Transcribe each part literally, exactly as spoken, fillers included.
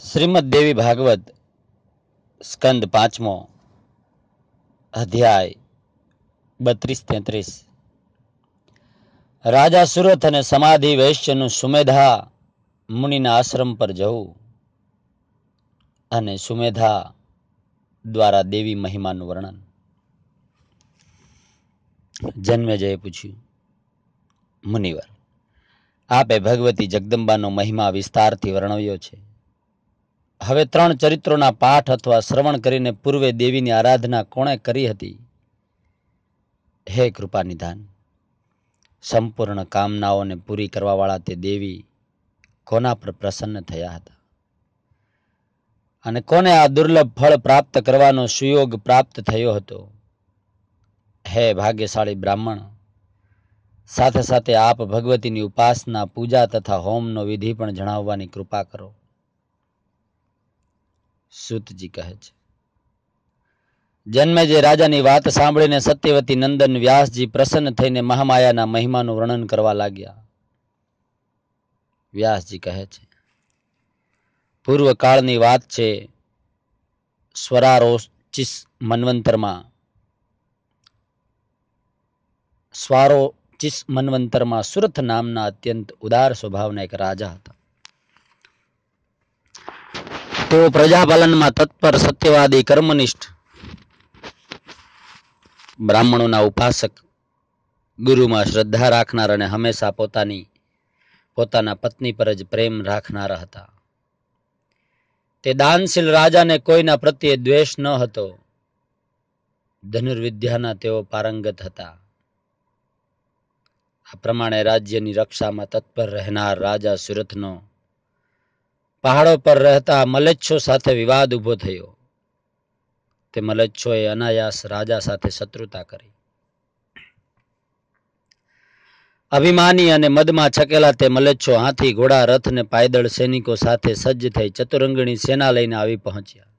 શ્રીમદ દેવી ભાગવત સ્કંદ પાંચમો અધ્યાય બત્રીસ તેત્રીસ. રાજા સુરથ અને સમાધિ વૈશ્યનું સુમેધા મુનિના આશ્રમ પર જવું અને સુમેધા દ્વારા દેવી મહિમાનું વર્ણન. જન્મેજયે પૂછ્યું, મુનિવર, આપે ભગવતી જગદંબાનો મહિમા વિસ્તારથી વર્ણવ્યો છે. હવે ત્રણ ચરિત્રોના પાઠ અથવા શ્રવણ કરીને પૂર્વે દેવીની આરાધના કોણે કરી હતી? હે કૃપા નિધાન, સંપૂર્ણ કામનાઓને પૂરી કરવાવાળા તે દેવી કોના પર પ્રસન્ન થયા હતા અને કોને આ દુર્લભ ફળ પ્રાપ્ત કરવાનો સુયોગ પ્રાપ્ત થયો હતો? હે ભાગ્યશાળી બ્રાહ્મણ, સાથે સાથે આપ ભગવતીની ઉપાસના, પૂજા તથા હોમનો વિધિ પણ જણાવવાની કૃપા કરો. સૂતજી કહે છે, જન્મેજય રાજાની વાત સાંભળીને સત્યવતી નંદન વ્યાસજી પ્રસન્ન થઈને મહામાયાના મહિમાનું વર્ણન કરવા લાગ્યા. વ્યાસજી કહે છે, પૂર્વકાળની વાત છે. સ્વરારોચિસ મન્વંતરમાં સ્વારોચિસ મન્વંતરમાં સુરથ નામના અત્યંત ઉદાર સ્વભાવના એક રાજા હતા. તેઓ પ્રજાપાલનમાં તત્પર, સત્યવાદી, કર્મનિષ્ઠ, બ્રાહ્મણોના ઉપાસક, ગુરુમાં શ્રદ્ધા રાખનાર અને હંમેશા પોતાની પોતાના પત્ની પર જ પ્રેમ રાખનારા હતા. તે દાનશીલ રાજાને કોઈના પ્રત્યે દ્વેષ ન હતો. ધનુર્વિદ્યાના તેઓ પારંગત હતા. આ પ્રમાણે રાજ્યની રક્ષામાં તત્પર રહેનાર રાજા સુરથનો પહાડો પર રહેતા મલેચ્છો સાથે વિવાદ ઉભો થયો. તે મલેચ્છોએ અનાયાસ રાજા સાથે શત્રુતા કરી. અભિમાની અને મદમાં છકેલા તે મલેચ્છો હાથી, ઘોડા, રથ ને પાયદળ સૈનિકો સાથે સજ્જ થઈ ચતુરંગણી સેના લઈને આવી પહોંચ્યા.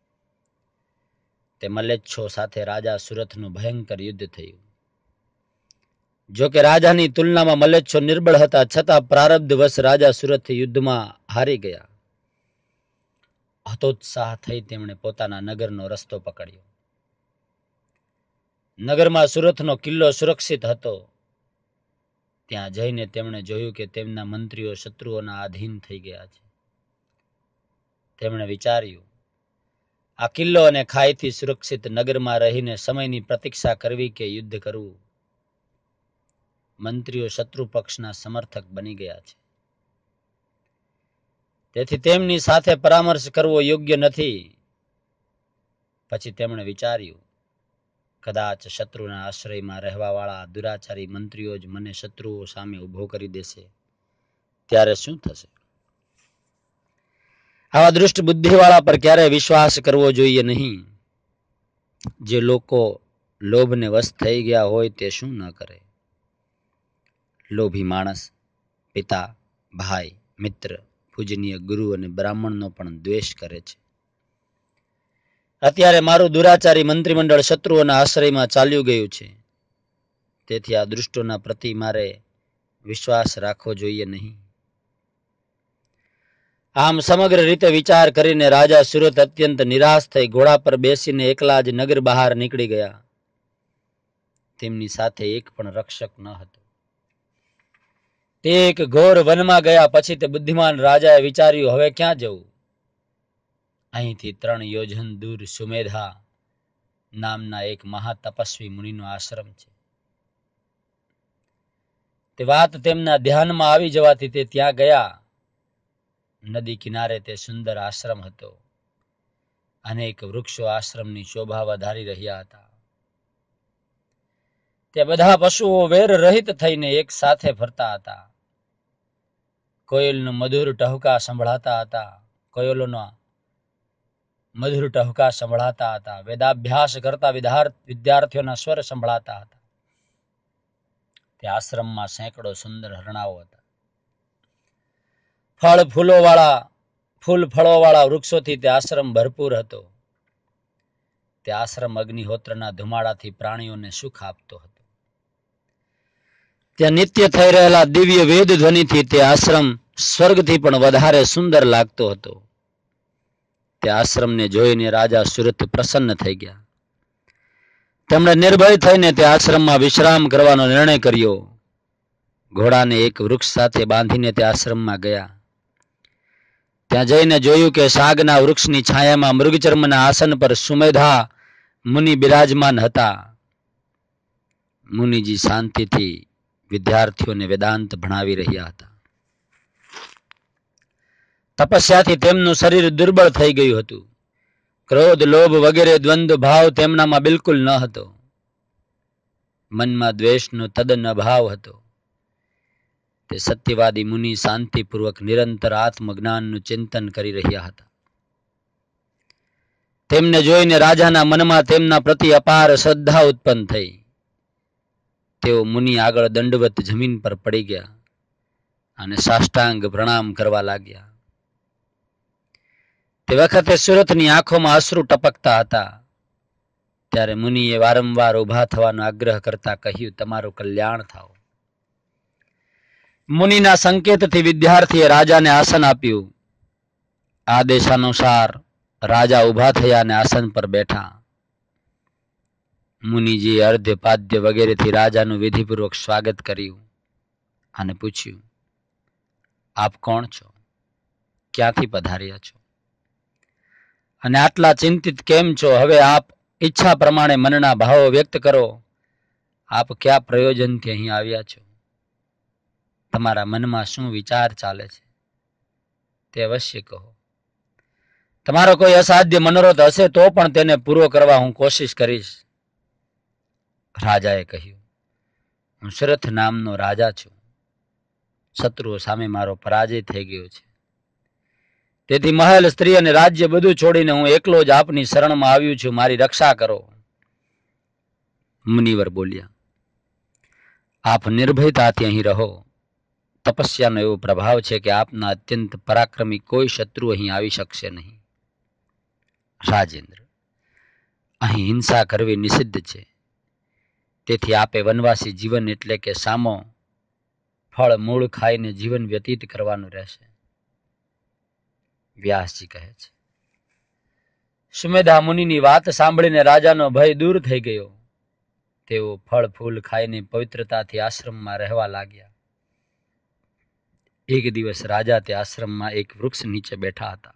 તે મલેચ્છો સાથે રાજા સુરથનું ભયંકર યુદ્ધ થયું. જો કે રાજાની તુલનામાં મલેચ્છો નિર્બળ હતા, છતાં પ્રારબ્ધવશ રાજા સુરથ યુદ્ધમાં હારી ગયા. હતોત્સાહ થઈ તેમણે પોતાના નગરનો રસ્તો પકડ્યો. નગરમાં સુરથનો કિલ્લો સુરક્ષિત હતો. ત્યાં જઈને તેમણે જોયું કે તેમના મંત્રીઓ શત્રુઓના આધીન થઈ ગયા છે. તેમણે વિચાર્યું, આ કિલ્લો અને ખાઈથી સુરક્ષિત નગરમાં રહીને સમયની પ્રતીક્ષા કરવી કે યુદ્ધ કરવું? મંત્રીઓ શત્રુ પક્ષના સમર્થક બની ગયા છે, તેથી તેમની સાથે પરામર્શ કરવો યોગ્ય નથી. પછી તેમણે વિચાર્યું, કદાચ શત્રુના આશ્રયમાં રહેવાવાળા દુરાચારી મંત્રીઓ જ મને શત્રુઓ સામે ઉભો કરી દેશે, ત્યારે શું થશે? આવા દૃષ્ટ બુદ્ધિવાળા પર ક્યારેય વિશ્વાસ કરવો જોઈએ નહીં. જે લોકો લોભને વશ થઈ ગયા હોય તે શું ન કરે? લોભી માણસ પિતા, ભાઈ, મિત્ર, પૂજનીય ગુરુ અને બ્રાહ્મણનો પણ દ્વેષ કરે છે. અત્યારે મારું દુરાચારી મંત્રીમંડળ શત્રુઓના આશ્રયમાં ચાલ્યું ગયું છે, તેથી આ દૃષ્ટોના પ્રતિ મારે વિશ્વાસ રાખવો જોઈએ નહીં. આમ સમગ્ર રીતે વિચાર કરીને રાજા સુરત અત્યંત નિરાશ થઈ ઘોડા પર બેસીને એકલા જ નગર બહાર નીકળી ગયા. તેમની સાથે એક પણ રક્ષક ન હતો. તે એક ઘોર વનમાં ગયા. પછી તે બુદ્ધિમાન રાજાએ વિચાર્યું, હવે ક્યાં જવું? અહીંથી ત્રણ યોજન દૂર સુમેધા નામના એક મહાતપસ્વી મુનિનો આશ્રમ છે. તે વાત તેમના ધ્યાનમાં આવી જવાથી તે ત્યાં ગયા. નદી કિનારે તે સુંદર આશ્રમ હતો. અનેક વૃક્ષો આશ્રમની શોભા વધારી રહ્યા હતા. તે બધા પશુઓ વેર રહિત થઈને એક સાથે ફરતા હતા. કોયલનું મધુર ટહુકા સંભળાતા હતા. કોયલોના મધુર ટહુકા સંભળાતા હતા. વેદાભ્યાસ કરતા વિદ્યાર્થીઓના સ્વર સંભળાતા હતા. તે આશ્રમમાં સેંકડો સુંદર હરણાઓ હતા. ફળ ફૂલો વાળા ફૂલ ફળો વાળા વૃક્ષોથી તે આશ્રમ ભરપૂર હતો. તે આશ્રમ અગ્નિહોત્રના ધુમાડાથી પ્રાણીઓને સુખ આપતો હતો. ત્યાં નિત્ય થઈ રહેલા દિવ્ય વેદ ધ્વનિથી તે આશ્રમ સ્વર્ગથી પણ વધારે સુંદર લાગતો હતો. તે આશ્રમને જોઈને રાજા સુરથ પ્રસન્ન થઈ ગયા. તેમણે નિર્ભય થઈને તે આશ્રમમાં વિશ્રામ કરવાનો નિર્ણય કર્યો. ઘોડાને એક વૃક્ષ સાથે બાંધીને તે આશ્રમમાં ગયા. ત્યાં જઈને જોયું કે સાગના વૃક્ષની છાયામાં મૃગચર્મના આસન પર સુમેધા મુનિ બિરાજમાન હતા. મુનિજી શાંતિથી વિદ્યાર્થીઓને વેદાંત ભણાવી રહ્યા હતા. તપસ્યાથી તેમનું શરીર દુર્બળ થઈ ગયું હતું. ક્રોધ, લોભ વગેરે દ્વંદ્વ ભાવ તેમનામાં બિલકુલ ન હતો. મનમાં દ્વેષનો તદ્દન અભાવ હતો. તે સત્યવાદી મુનિ શાંતિપૂર્વક નિરંતર આત્મજ્ઞાનનું ચિંતન કરી રહ્યા હતા. તેમને જોઈને રાજાના મનમાં તેમના પ્રતિ અપાર શ્રદ્ધા ઉત્પન્ન થઈ. તેઓ મુનિ આગળ દંડવત જમીન પર પડી ગયા અને સાષ્ટાંગ પ્રણામ કરવા લાગ્યા. તે વખતે સુરથની આંખોમાં અશ્રુ ટપકતા હતા. ત્યારે મુનિએ વારંવાર ઊભા થવાનો આગ્રહ કરતા કહ્યું, તમારું કલ્યાણ થાવ. મુનિના સંકેતથી વિદ્યાર્થીએ રાજાને આસન આપ્યું. આદેશાનુસાર રાજા ઊભા થયા અને આસન પર બેઠા. મુનિજીએ અર્ધ્ય પાદ્ય વગેરેથી રાજાનું વિધિપૂર્વક સ્વાગત કર્યું અને પૂછ્યું, આપ કોણ છો? ક્યાંથી પધાર્યા છો? અને આટલા ચિંતિત કેમ છો? હવે આપ ઈચ્છા પ્રમાણે મનના ભાવો વ્યક્ત કરો. આપ કયા પ્રયોજનથી અહીં આવ્યા છો? તમારા મનમાં શું વિચાર ચાલે છે તે અવશ્ય કહો. તમારો કોઈ અસાધ્ય મનોરથ હશે તો પણ તેને પૂરો કરવા હું કોશિશ કરીશ. રાજાએ કહ્યું, હું સુરથ નામનો રાજા છું. શત્રુઓ સામે મારો પરાજય થઈ ગયો છે. તેથી મહેલ, સ્ત્રી અને રાજ્ય બધું છોડીને હું એકલો જ આપની શરણમાં આવ્યું છું. મારી રક્ષા કરો. મુનિવર બોલ્યા, આપ નિર્ભયતાથી અહીં રહો. તપસ્યાનો એવો પ્રભાવ છે કે આપના અત્યંત પરાક્રમી કોઈ શત્રુ અહીં આવી શકશે નહીં. રાજેન્દ્ર, અહીં હિંસા કરવી નિષિદ્ધ છે. તેથી આપે વનવાસી જીવન એટલે કે સામો ફળ મૂળ ખાઈને જીવન વ્યતીત કરવાનું રહેશે. વ્યાસજી કહે છે, સુમેધા મુનિની વાત સાંભળીને રાજાનો ભય દૂર થઈ ગયો. તેઓ ફળ ફૂલ ખાઈને પવિત્રતાથી આશ્રમમાં રહેવા લાગ્યા. એક દિવસ રાજા તે આશ્રમમાં એક વૃક્ષ નીચે બેઠા હતા.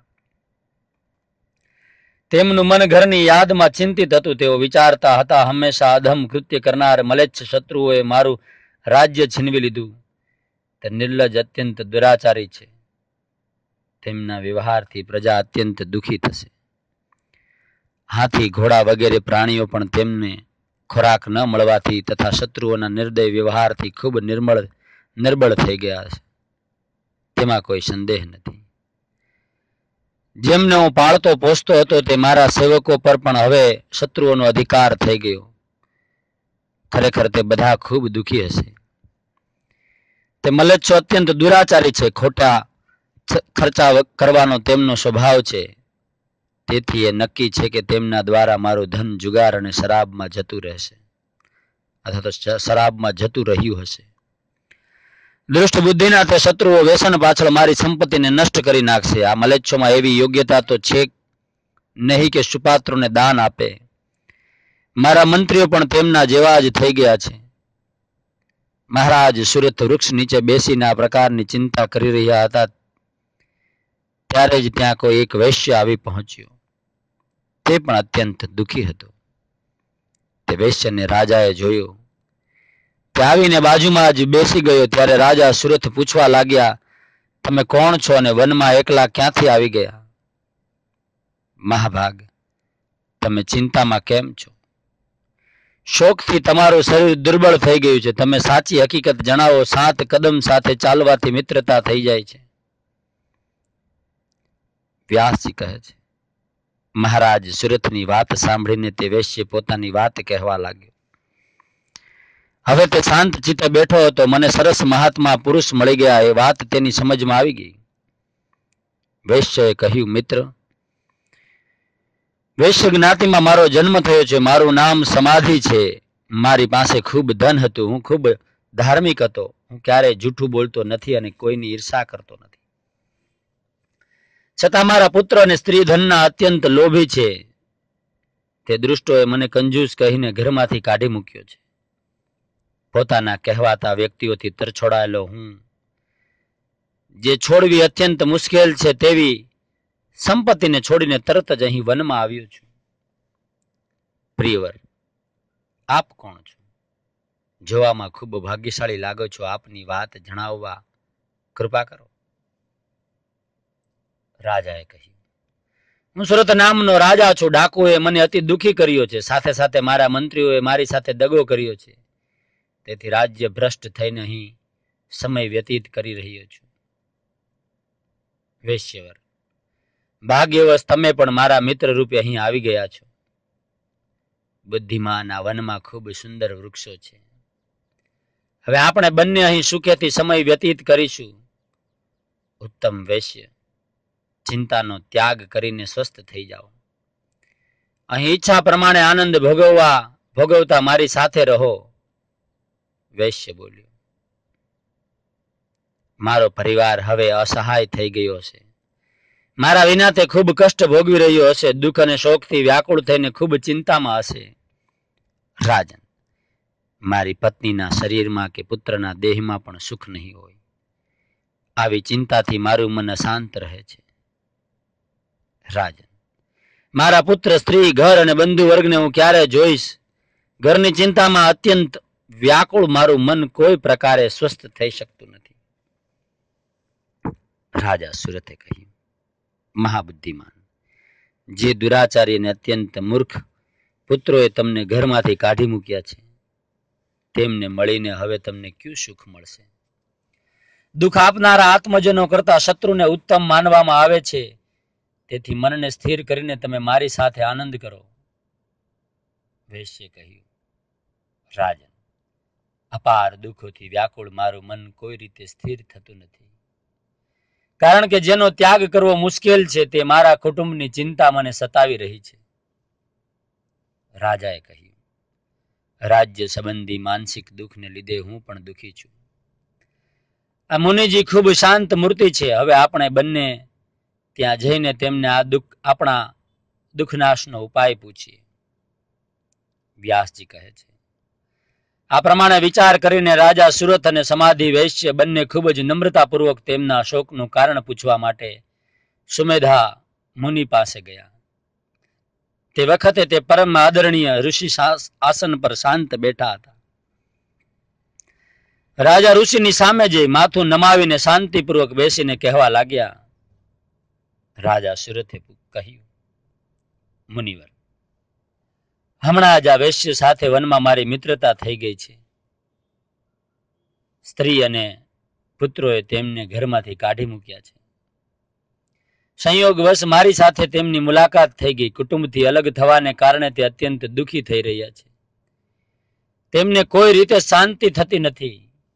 તેમનું મન ઘરની યાદમાં ચિંતિત હતું. તેઓ વિચારતા હતા, હંમેશા અધમ કૃત્ય કરનાર મલેચ્છ શત્રુઓએ મારું રાજ્ય છીનવી લીધું. તે નિર્લજ અત્યંત દુરાચારી છે. તેમના વ્યવહારથી પ્રજા અત્યંત દુઃખી થશે. હાથી, ઘોડા વગેરે પ્રાણીઓ પણ તેમને ખોરાક ન મળવાથી તથા શત્રુઓના નિર્દય વ્યવહારથી ખૂબ નિર્મળ નિર્બળ થઈ ગયા છે. તેમાં કોઈ સંદેહ નથી. જેમને હું પાળતો પોષતો હતો તે મારા સેવકો પર પણ હવે શત્રુઓનો અધિકાર થઈ ગયો. ખરેખર તે બધા ખૂબ દુઃખી હશે. તે મલેચ્છો અત્યંત દુરાચારી છે. ખોટા ખર્ચા કરવાનો તેમનો સ્વભાવ છે. તેથી એ નક્કી છે કે તેમના દ્વારા મારું ધન જુગાર અને શરાબમાં જતું રહેશે અથવા તો શરાબમાં જતું રહ્યું હશે. દુષ્ટ બુદ્ધિના તે શત્રુઓ વ્યસન પાછળ મારી સંપત્તિને નષ્ટ કરી નાખશે. આ મલેચ્છોમાં એવી યોગ્યતા તો છે નહીં કે સુપાત્રોને દાન આપે. મારા મંત્રીઓ પણ તેમના જેવા જ થઈ ગયા છે. મહારાજ સુરત વૃક્ષ નીચે બેસીને આ પ્રકારની ચિંતા કરી રહ્યા હતા ત્યારે જ ત્યાં કોઈ એક વૈશ્ય આવી પહોંચ્યો. તે પણ અત્યંત દુઃખી હતો. તે વૈશ્યને રાજાએ જોયો. તે આવીને બાજુમાં જ બેસી ગયો. ત્યારે રાજા સુરથ પૂછવા લાગ્યા, તમે કોણ છો અને વનમાં એકલા ક્યાંથી આવી ગયા? મહાભાગ, તમે ચિંતામાં કેમ છો? શોકથી તમારું શરીર દુર્બળ થઈ ગયું છે. તમે સાચી હકીકત જણાવો. સાત કદમ સાથે ચાલવાથી મિત્રતા થઈ જાય છે. વ્યાસજી કહે છે, મહારાજ સુરથની વાત સાંભળીને તે વૈશ્ય પોતાની વાત કહેવા લાગ્યો. હવે તે શાંત ચિત્તે બેઠો હતો. મને સરસ મહાત્મા પુરુષ મળી ગયા એ વાત તેની સમજમાં આવી ગઈ. વૈશ્યએ કહ્યું, મિત્ર, વૈશ્ય જ્ઞાતિમાં મારો જન્મ થયો છે. મારું નામ સમાધિ છે. મારી પાસે ખૂબ ધન હતું. હું ખૂબ ધાર્મિક હતો. હું ક્યારેય જૂઠું બોલતો નથી અને કોઈની ઈર્ષા કરતો નથી. છતાં મારા પુત્ર અને સ્ત્રી ધનના અત્યંત લોભી છે. તે દુષ્ટોએ મને કંજૂસ કહીને ઘરમાંથી કાઢી મૂક્યો છે. પોતાના કહેવાતા વ્યક્તિઓથી તરછોડાયેલો હું, જે છોડવી અત્યંત મુશ્કેલ છે તેવી સંપત્તિને છોડીને તરત જ અહીં વનમાં આવ્યો છું. પ્રિયવર, આપ કોણ છો? જોવામાં ખૂબ ભાગ્યશાળી લાગો છો. આપની વાત જણાવવા કૃપા કરો. રાજાએ કહ્યું, હું સુરત નામનો રાજા છું. ડાકુએ મને અતિ દુઃખી કર્યો છે. સાથે સાથે મારા મંત્રીઓએ મારી સાથે દગો કર્યો છે. તેથી રાજ્ય ભ્રષ્ટ થઈને અહીં સમય વ્યતીત કરી રહ્યો છું. વેશ્યવર, ભાગ્યવશ તમે પણ મારા મિત્ર રૂપે અહીં આવી ગયા છો. બુદ્ધિમાન, આ વનમાં ખૂબ સુંદર વૃક્ષો છે. હવે આપણે બંને અહીં સુખેથી સમય વ્યતીત કરીશું. ઉત્તમ વેશ્ય, ચિંતાનો ત્યાગ કરીને સ્વસ્થ થઈ જાઓ. અહીં ઈચ્છા પ્રમાણે આનંદ ભોગવવા ભોગવતા મારી સાથે રહો. વૈશ્ય બોલ્યો, મારો પરિવાર હવે અસહાય થઈ ગયો છે. મારા વિના તે ખૂબ કષ્ટ ભોગવી રહ્યો હશે. દુઃખ અને શોકથી વ્યાકુળ થઈને ખૂબ ચિંતામાં હશે. રાજન, મારી પત્નીના શરીરમાં કે પુત્રના દેહમાં પણ સુખ નહીં હોય. આવી ચિંતાથી મારું મન અશાંત રહે છે. રાજન, મારા પુત્ર, સ્ત્રી, ઘર અને બંધુ વર્ગને હું ક્યારે જોઈશ? ઘરની ચિંતામાં અત્યંત વ્યાકુળ મારું મન કોઈ પ્રકારે સ્વસ્થ થઈ શકતું નથી. રાજા સુરતે કહ્યું, મહાબુદ્ધિમાન, જે દુરાચારી અને અત્યંત મૂર્ખ પુત્રોએ તમને ઘરમાંથી કાઢી મૂક્યા છે, તેમને મળીને હવે તમને ક્યું સુખ મળશે? દુઃખ આપનારા આત્મજનો કરતા શત્રુને ઉત્તમ માનવામાં આવે છે. તેથી મનને સ્થિર કરીને તમે મારી સાથે આનંદ કરો. વૈશ્યે કહ્યું, રાજન, અપાર દુઃખોથી વ્યાકુળ મારું મન કોઈ રીતે સ્થિર થતું નથી. કારણ કે જેનો ત્યાગ કરવો મુશ્કેલ છે તે મારા કુટુંબની ચિંતા મને સતાવી રહી છે. રાજાએ કહ્યું, રાજ્ય સંબંધી માનસિક દુઃખને લીધે હું પણ દુઃખી છું. આ મુનિજી ખૂબ શાંત મૂર્તિ છે. હવે આપણે બંને ત્યાં જઈને તેમને આ દુઃખ આપણા દુઃખનાશનો ઉપાય પૂછીએ. વ્યાસજી કહે છે, આ પ્રમાણે વિચાર કરીને રાજા સુરત અને સમાધિ વૈશ્ય બંને ખૂબ જ નમ્રતાપૂર્વક તેમના શોકનું કારણ પૂછવા માટે સુમેધા મુનિ પાસે ગયા. તે વખતે તે પરમ આદરણીય ઋષિ આસન પર શાંત બેઠા હતા. રાજા ઋષિની સામે જઈ માથું નમાવીને શાંતિપૂર્વક બેસીને કહેવા લાગ્યા. રાજા સુરતે કહ્યું, મુનિવર, હમણાં જ આ વૈશ્ય સાથે વનમાં મારી મિત્રતા થઈ ગઈ છે. સ્ત્રી અને પુત્રોએ તેમને ઘરમાંથી કાઢી મૂક્યા છે. સંયોગવશ મારી સાથે તેમની મુલાકાત થઈ ગઈ. કુટુંબથી અલગ થવાને કારણે તે અત્યંત દુઃખી થઈ રહ્યા છે. તેમને કોઈ રીતે શાંતિ થતી નથી.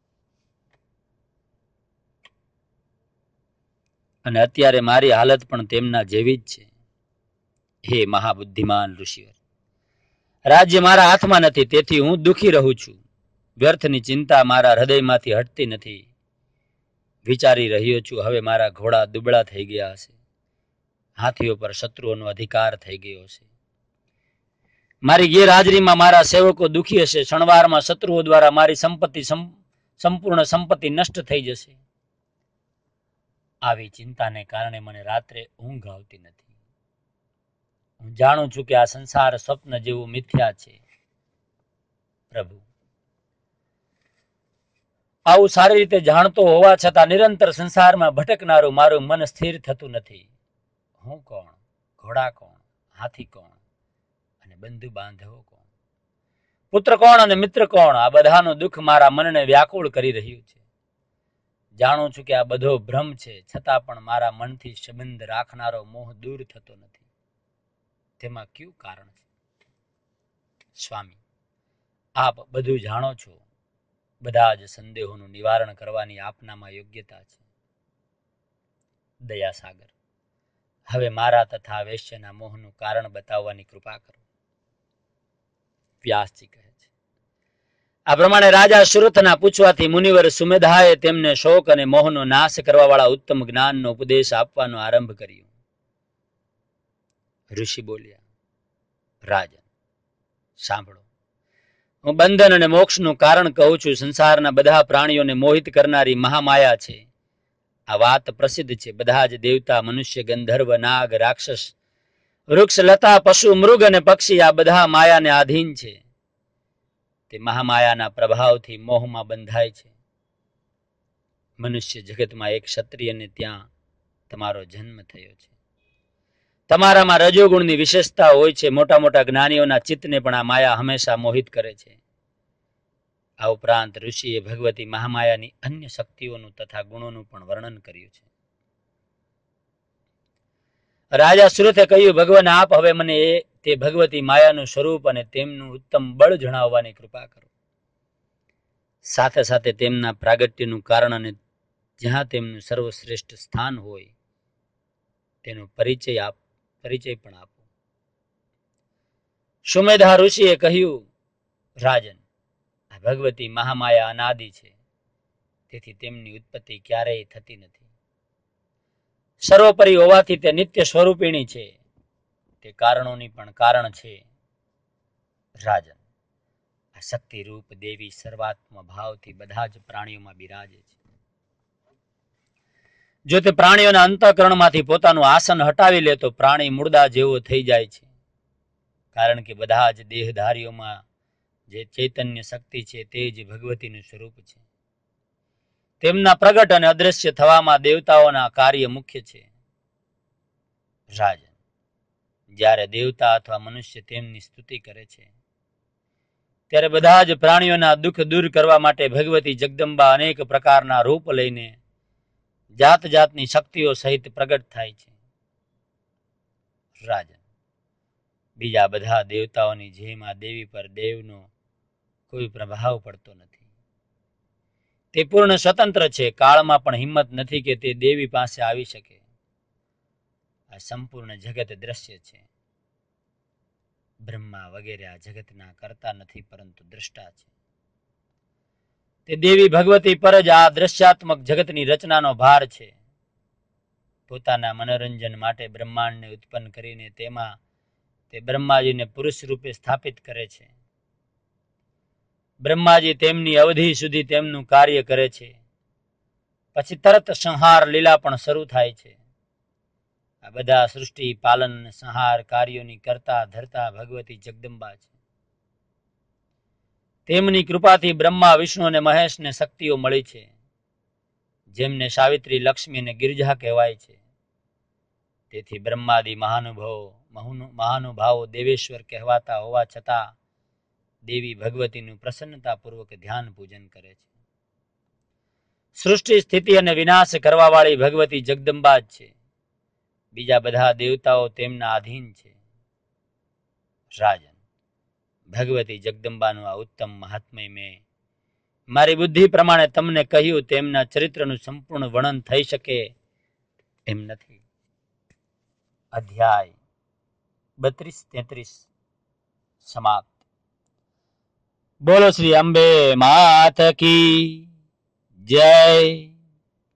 અને અત્યારે મારી હાલત પણ તેમના જેવી જ છે. હે મહાબુદ્ધિમાન ઋષિવર, રાજ્ય મારા હાથમાં નથી, તેથી હું દુઃખી રહું છું. વ્યર્થની ચિંતા મારા હૃદયમાંથી હટતી નથી. વિચારી રહ્યો છું, હવે મારા ઘોડા દુબળા થઈ ગયા હશે. હાથીઓ પર શત્રુઓનો અધિકાર થઈ ગયો છે. મારી ગેરહાજરીમાં મારા સેવકો દુઃખી હશે. ક્ષણવારમાં શત્રુઓ દ્વારા મારી સંપત્તિ સંપૂર્ણ સંપત્તિ નષ્ટ થઈ જશે. આવી ચિંતાને કારણે મને રાત્રે ઊંઘ આવતી નથી. હું જાણું છું કે આ સંસાર સ્વપ્ન જેવું મિથ્યા છે. પ્રભુ, આવું સારી રીતે જાણતો હોવા છતાં નિરંતર સંસારમાં ભટકનારું મારું મન સ્થિર થતું નથી. હું કોણ? ઘોડા કોણ? હાથી કોણ? અને બંધુ બાંધવો કોણ? પુત્ર કોણ અને મિત્ર કોણ? આ બધાનું દુઃખ મારા મનને વ્યાકુળ કરી રહ્યું છે. જાણું છું કે આ બધો ભ્રમ છે, છતાં પણ મારા મનથી સંબંધ રાખનારો મોહ દૂર થતો નથી. તેમાં કયું કારણ છે? સ્વામી, આપ બધું જાણો છો. બધા જ સંદેહોનું નિવારણ કરવાની આપનામાં યોગ્યતા છે. દયાસાગર, હવે મારા તથા વૈશ્યના મોહનું કારણ બતાવવાની કૃપા કરો. વ્યાસજી કહે છે, આ પ્રમાણે રાજા સુરતના પૂછવાથી મુનિવર સુમેધાએ તેમને શોક અને મોહનો નાશ કરવા વાળા ઉત્તમ જ્ઞાનનો ઉપદેશ આપવાનો આરંભ કર્યો. ઋષિ બોલ્યા, રાજન સાંભળો, હું બંધન અને મોક્ષનું કારણ કહું છું. સંસારના બધા પ્રાણીઓને મોહિત કરનારી મહામાયા છે. આ વાત પ્રસિદ્ધ છે. બધા જ દેવતા, મનુષ્ય, ગંધર્વ, નાગ, રાક્ષસ, વૃક્ષ, લતા, પશુ, મૃગ અને પક્ષી આ બધા માયાને આધીન છે. તે મહામાયાના પ્રભાવથી મોહમાં બંધાય છે. મનુષ્ય જગતમાં એક ક્ષત્રિયને ત્યાં તમારો જન્મ થયો છે. તમારામાં રજોગુણની વિશેષતા હોય છે. મોટા મોટા જ્ઞાનીઓના ચિત્તને પણ આ માયા હંમેશા મોહિત કરે છે. આ ઉપરાંત ઋષિએ ભગવતી મહામાયાની અન્ય શક્તિઓનું તથા ગુણોનું પણ વર્ણન કર્યું છે. રાજા સુરથે કહ્યું, ભગવાન આપ હવે મને એ તે ભગવતી માયાનું સ્વરૂપ અને તેમનું ઉત્તમ બળ જણાવવાની કૃપા કરો. સાથે સાથે તેમના પ્રાગટ્યનું કારણ અને જ્યાં તેમનું સર્વશ્રેષ્ઠ સ્થાન હોય તેનો પરિચય આપ પરિચય પણ આપો. સુમેધા ઋષિએ કહ્યું, રાજન, આ ભગવતી મહામાયા અનાદિ છે. તેથી તેમની ઉત્પત્તિ ક્યારેય થતી નથી. સર્વોપરી હોવાથી તે નિત્ય સ્વરૂપિણી છે. તે કારણોની પણ કારણ છે. રાજન, આ શક્તિ રૂપ દેવી સર્વાત્મ ભાવથી બધા જ પ્રાણીઓમાં બિરાજે છે. જો તે પ્રાણીઓના અંતઃકરણમાંથી પોતાનું આસન હટાવી લે તો પ્રાણી મુર્દા જેવો થઈ જાય છે. કારણ કે બધા જ દેહધારીઓમાં જે ચૈતન્ય શક્તિ છે તે જ ભગવતીનું સ્વરૂપ છે. તેમના પ્રગટ અને અદ્રશ્ય થવામાં દેવતાઓના કાર્ય મુખ્ય છે. રાજન, જ્યારે દેવતા અથવા મનુષ્ય તેમની સ્તુતિ કરે છે ત્યારે બધા જ પ્રાણીઓના દુઃખ દૂર કરવા માટે ભગવતી જગદંબા અનેક પ્રકારના રૂપ લઈને જાત જાતની શક્તિઓ સહિત પ્રગટ થાય છે. રાજન, બીજા બધા દેવતાઓની જેમ આ દેવી પર દેવનો કોઈ પ્રભાવ પડતો નથી. તે પૂર્ણ સ્વતંત્ર છે. કાળમાં પણ હિંમત નથી કે તે દેવી પાસે આવી શકે. આ સંપૂર્ણ જગત દ્રશ્ય છે. બ્રહ્મા વગેરે આ જગતના કરતા નથી પરંતુ દ્રષ્ટા છે. તે દેવી ભગવતી પર જ આ દ્રશ્યાત્મક જગતની રચનાનો ભાર છે. પોતાના મનોરંજન માટે બ્રહ્માંડને ઉત્પન્ન કરીને તેમાં તે બ્રહ્માજીને પુરુષ રૂપે સ્થાપિત કરે છે. બ્રહ્માજી તેમની અવધિ સુધી તેમનું કાર્ય કરે છે. પછી તરત સંહાર લીલા પણ શરૂ થાય છે. આ બધા સૃષ્ટિ પાલન અને સંહાર કાર્યોની કરતા ધરતા ભગવતી જગદંબા છે. તેમની કૃપાથી બ્રહ્મા, વિષ્ણુ અને મહેશને શક્તિઓ મળી છે. જેમને સાવિત્રી, લક્ષ્મી અને ગિરજા કહેવાય છે. તેથી બ્રહ્માદિ મહાનુભાવો મહાનુભાવો દેવેશ્વર કહેવાતા હોવા છતાં દેવી ભગવતીનું પ્રસન્નતાપૂર્વક ધ્યાન પૂજન કરે છે. સૃષ્ટિ, સ્થિતિ અને વિનાશ કરવા વાળી ભગવતી જગદંબા જ છે. બીજા બધા દેવતાઓ તેમના આધીન છે. રાજન, ભગવતી જગદંબાનું આ ઉત્તમ મહાત્મય મેં મારી બુદ્ધિ પ્રમાણે તમને કહ્યું. તેમના ચરિત્રનું સંપૂર્ણ વર્ણન થઈ શકે એમ નથી. અધ્યાય બત્રીસ તેત્રીસ સમાપ્ત. બોલો શ્રી અંબે માત કી જય.